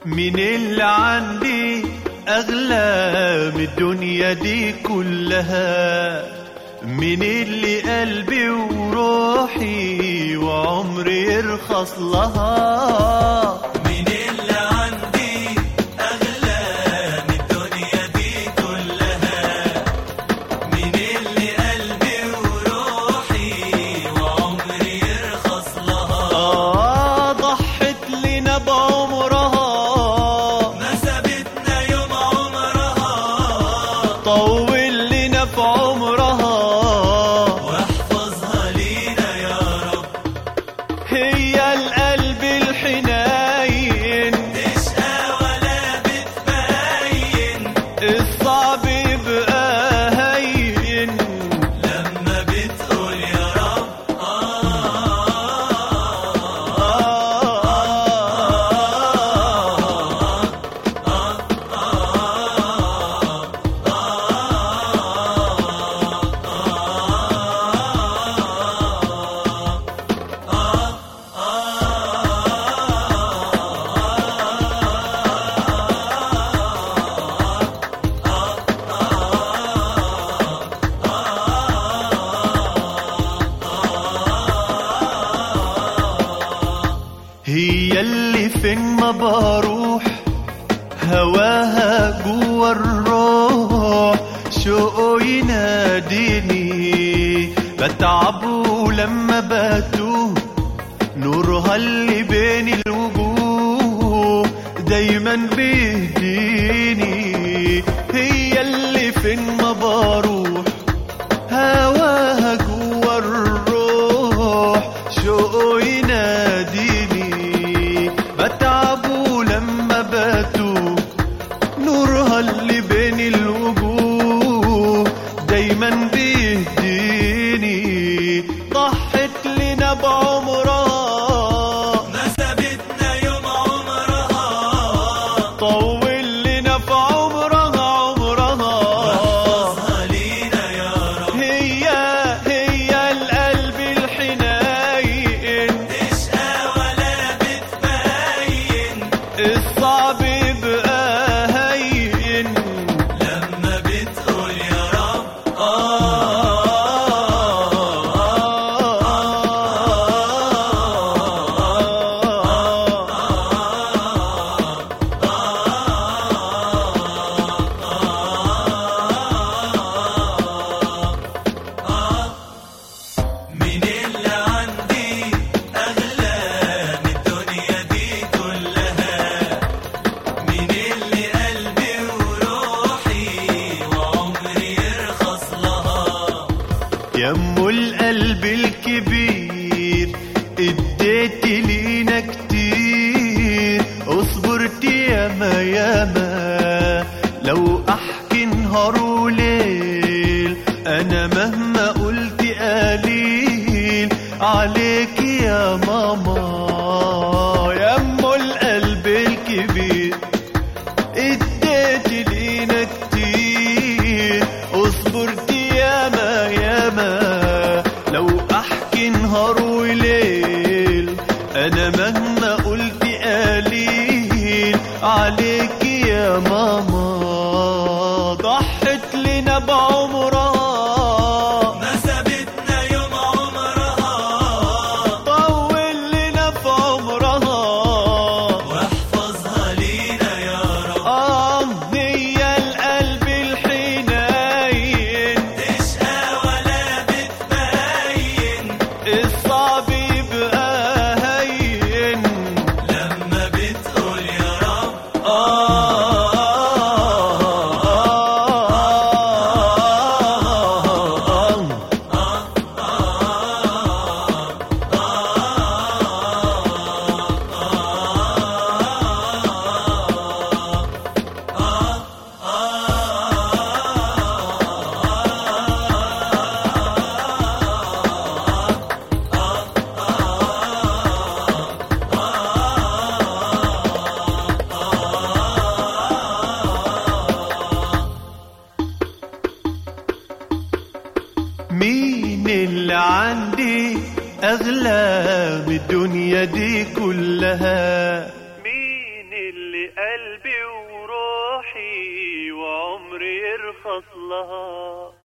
مين اللي عندي أغلى من الدنيا دي كلها؟ مين اللي قلبي وروحي وعمري يرخص لها؟ مين اللي عندي أغلى من الدنيا دي كلها؟ مين اللي قلبي وروحي وعمري يرخص لها؟ ضحت لنا بعمرها، نسبتنا يوم عمرها، طول لنا في عمرها، واحفظها لينا يا رب. هي القلب الحنين، تشقى ولا بتبين، الصعب يبقى هين لما بتقول يا رب. هي اللي فين ما بروح هواها جوا الروح، شوقه يناديني بتعب ولما بتوه، نورها اللي بين الوجوه دايما بيهديني. هي اللي فين ما بروح هواها جوا الروح، شوقه يناديني بتعب ولما بتوه، نورها اللي بين الوجوه دايما بيهديني. ضحت لنا بعمرها، نسبتنا يوم عمرها، طول لنا في عمرها عمرها، واحفظها لينا يا رب. هي القلب الحنين، تشقى ولا بتبين، الصعب يبقى هين لما بتقول يا رب. مين اللي عندي أغلى من الدنيا دي كلها؟ مين اللي قلبي وروحي وعمري يرخص لها؟ يمو القلب الكبير اديت لينا كتير، اصبرت ياما ياما، لو احكي نهار وليل انا مهما قلت قليل عليك يا ماما. يمو القلب الكبير اديت لينا كتير، اصبرت ياما ياما، لو احكي نهار وليل انا مهما قلت قليل عليك يا ماما. ضحت لنا بعمرها، نسبتنا يوم عمرها، طول لنا في عمرها، واحفظها لينا يا رب. هي القلب الحنين، تشقى ولا بتبين، الصعب يبقى هين لما بتقول يا رب. مين اللي عندي أغلى من الدنيا دي كلها؟ مين اللي قلبي وروحي وعمري يرخص لها.